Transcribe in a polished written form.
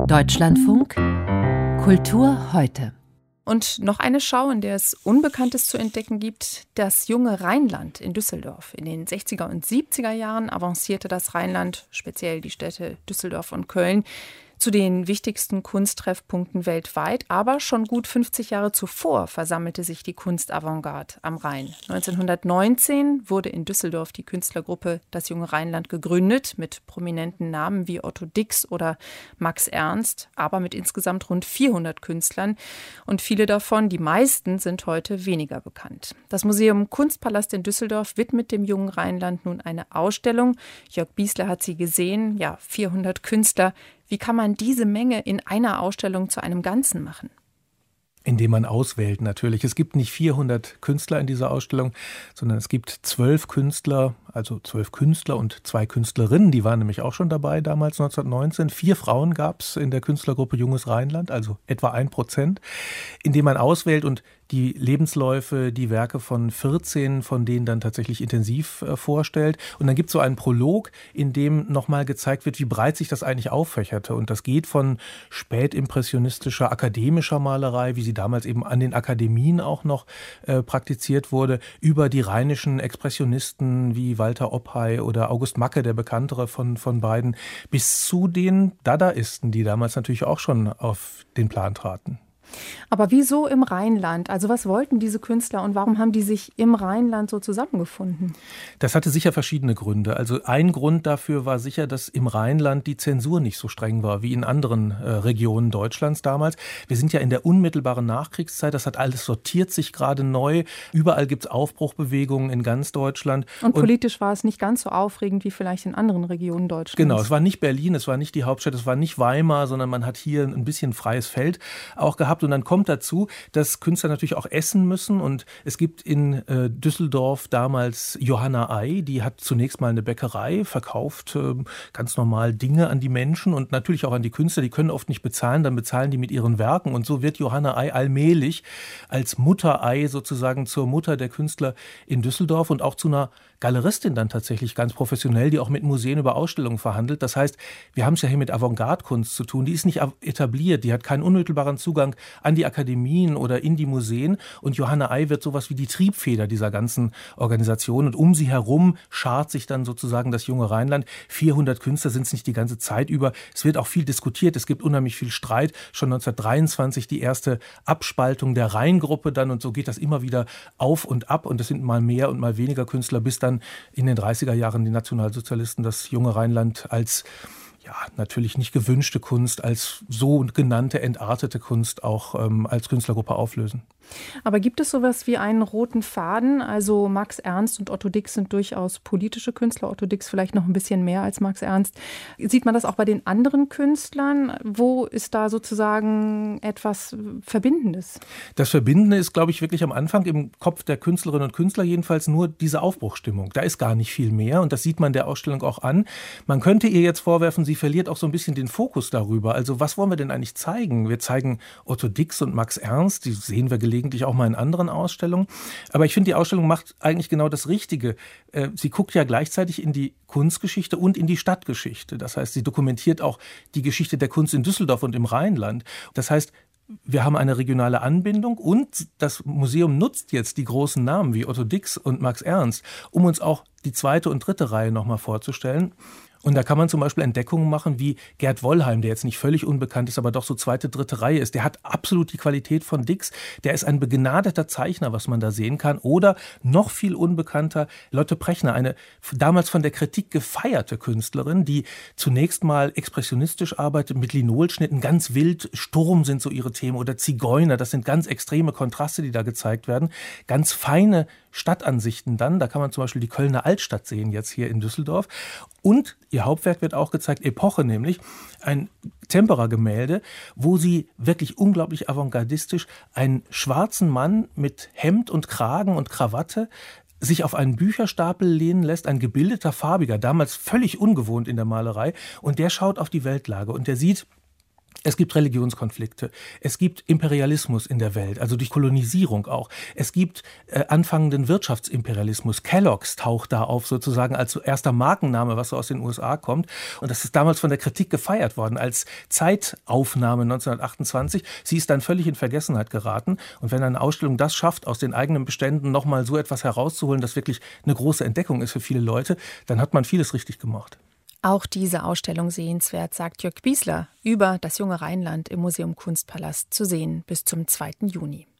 Deutschlandfunk Kultur heute. Und noch eine Schau, in der es Unbekanntes zu entdecken gibt: das junge Rheinland in Düsseldorf. In den 60er und 70er Jahren avancierte das Rheinland, speziell die Städte Düsseldorf und Köln, zu den wichtigsten Kunsttreffpunkten weltweit. Aber schon gut 50 Jahre zuvor versammelte sich die Kunstavantgarde am Rhein. 1919 wurde in Düsseldorf die Künstlergruppe Das junge Rheinland gegründet, mit prominenten Namen wie Otto Dix oder Max Ernst, aber mit insgesamt rund 400 Künstlern. Und viele davon, die meisten, sind heute weniger bekannt. Das Museum Kunstpalast in Düsseldorf widmet dem jungen Rheinland nun eine Ausstellung. Jörg Biesler hat sie gesehen. Ja, 400 Künstler. Wie kann man diese Menge in einer Ausstellung zu einem Ganzen machen? Indem man auswählt natürlich. Es gibt nicht 400 Künstler in dieser Ausstellung, sondern es gibt 12 Künstler, also 12 Künstler und 2 Künstlerinnen, die waren nämlich auch schon dabei damals 1919. 4 Frauen gab es in der Künstlergruppe Junges Rheinland, also etwa 1%, indem man auswählt und die Lebensläufe, die Werke von 14 von denen dann tatsächlich intensiv vorstellt. Und dann gibt es so einen Prolog, in dem nochmal gezeigt wird, wie breit sich das eigentlich auffächerte. Und das geht von spätimpressionistischer, akademischer Malerei, wie sie damals eben an den Akademien auch noch praktiziert wurde, über die rheinischen Expressionisten wie Walter Oppay oder August Macke, der bekanntere von beiden, bis zu den Dadaisten, die damals natürlich auch schon auf den Plan traten. Aber wieso im Rheinland? Also was wollten diese Künstler und warum haben die sich im Rheinland so zusammengefunden? Das hatte sicher verschiedene Gründe. Also ein Grund dafür war sicher, dass im Rheinland die Zensur nicht so streng war wie in anderen Regionen Deutschlands damals. Wir sind ja in der unmittelbaren Nachkriegszeit. Das hat alles sortiert sich gerade neu. Überall gibt es Aufbruchbewegungen in ganz Deutschland. Und politisch war es nicht ganz so aufregend wie vielleicht in anderen Regionen Deutschlands. Genau, es war nicht Berlin, es war nicht die Hauptstadt, es war nicht Weimar, sondern man hat hier ein bisschen freies Feld auch gehabt. Und dann kommt dazu, dass Künstler natürlich auch essen müssen. Und es gibt in Düsseldorf damals Johanna Ei, die hat zunächst mal eine Bäckerei, verkauft ganz normal Dinge an die Menschen und natürlich auch an die Künstler. Die können oft nicht bezahlen, dann bezahlen die mit ihren Werken. Und so wird Johanna Ei allmählich als Mutter-Ei sozusagen zur Mutter der Künstler in Düsseldorf und auch zu einer Galeristin dann tatsächlich ganz professionell, die auch mit Museen über Ausstellungen verhandelt. Das heißt, wir haben es ja hier mit Avantgarde-Kunst zu tun. Die ist nicht etabliert, die hat keinen unmittelbaren Zugang an die Akademien oder in die Museen. Und Johanna Ei wird sowas wie die Triebfeder dieser ganzen Organisation. Und um sie herum schart sich dann sozusagen das junge Rheinland. 400 Künstler sind es nicht die ganze Zeit über. Es wird auch viel diskutiert, es gibt unheimlich viel Streit. Schon 1923 die erste Abspaltung der Rheingruppe dann. Und so geht das immer wieder auf und ab. Und es sind mal mehr und mal weniger Künstler, bis dann in den 30er Jahren die Nationalsozialisten das junge Rheinland als natürlich nicht gewünschte Kunst, als so genannte entartete Kunst auch als Künstlergruppe auflösen. Aber gibt es sowas wie einen roten Faden? Also Max Ernst und Otto Dix sind durchaus politische Künstler, Otto Dix vielleicht noch ein bisschen mehr als Max Ernst. Sieht man das auch bei den anderen Künstlern? Wo ist da sozusagen etwas Verbindendes? Das Verbindende ist, glaube ich, wirklich am Anfang im Kopf der Künstlerinnen und Künstler jedenfalls nur diese Aufbruchsstimmung. Da ist gar nicht viel mehr und das sieht man der Ausstellung auch an. Man könnte ihr jetzt vorwerfen, sie verliert auch so ein bisschen den Fokus darüber. Also was wollen wir denn eigentlich zeigen? Wir zeigen Otto Dix und Max Ernst, die sehen wir gelegentlich auch mal in anderen Ausstellungen. Aber ich finde, die Ausstellung macht eigentlich genau das Richtige. Sie guckt ja gleichzeitig in die Kunstgeschichte und in die Stadtgeschichte. Das heißt, sie dokumentiert auch die Geschichte der Kunst in Düsseldorf und im Rheinland. Das heißt, wir haben eine regionale Anbindung und das Museum nutzt jetzt die großen Namen wie Otto Dix und Max Ernst, um uns auch die zweite und dritte Reihe nochmal vorzustellen. Und da kann man zum Beispiel Entdeckungen machen wie Gerd Wollheim, der jetzt nicht völlig unbekannt ist, aber doch so zweite, dritte Reihe ist. Der hat absolut die Qualität von Dix. Der ist ein begnadeter Zeichner, was man da sehen kann. Oder noch viel unbekannter Lotte Prechner, eine damals von der Kritik gefeierte Künstlerin, die zunächst mal expressionistisch arbeitet mit Linolschnitten, ganz wild. Sturm sind so ihre Themen oder Zigeuner. Das sind ganz extreme Kontraste, die da gezeigt werden. Ganz feine Stadtansichten dann. Da kann man zum Beispiel die Kölner Altstadt sehen, jetzt hier in Düsseldorf. Und ihr Hauptwerk wird auch gezeigt, Epoche nämlich, ein Tempera-Gemälde, wo sie wirklich unglaublich avantgardistisch einen schwarzen Mann mit Hemd und Kragen und Krawatte sich auf einen Bücherstapel lehnen lässt, ein gebildeter Farbiger, damals völlig ungewohnt in der Malerei. Und der schaut auf die Weltlage und der sieht Es gibt Religionskonflikte, es gibt Imperialismus in der Welt, also durch Kolonisierung auch. Es gibt anfangenden Wirtschaftsimperialismus. Kellogg's taucht da auf sozusagen als erster Markenname, was so aus den USA kommt. Und das ist damals von der Kritik gefeiert worden als Zeitaufnahme 1928. Sie ist dann völlig in Vergessenheit geraten. Und wenn eine Ausstellung das schafft, aus den eigenen Beständen nochmal so etwas herauszuholen, das wirklich eine große Entdeckung ist für viele Leute, dann hat man vieles richtig gemacht. Auch diese Ausstellung sehenswert, sagt Jörg Biesler, über das junge Rheinland im Museum Kunstpalast zu sehen bis zum 2. Juni.